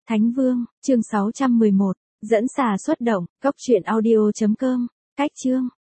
Thánh Vương, chương 611, dẫn xà xuất động, cốc truyện audio.com, cách chương.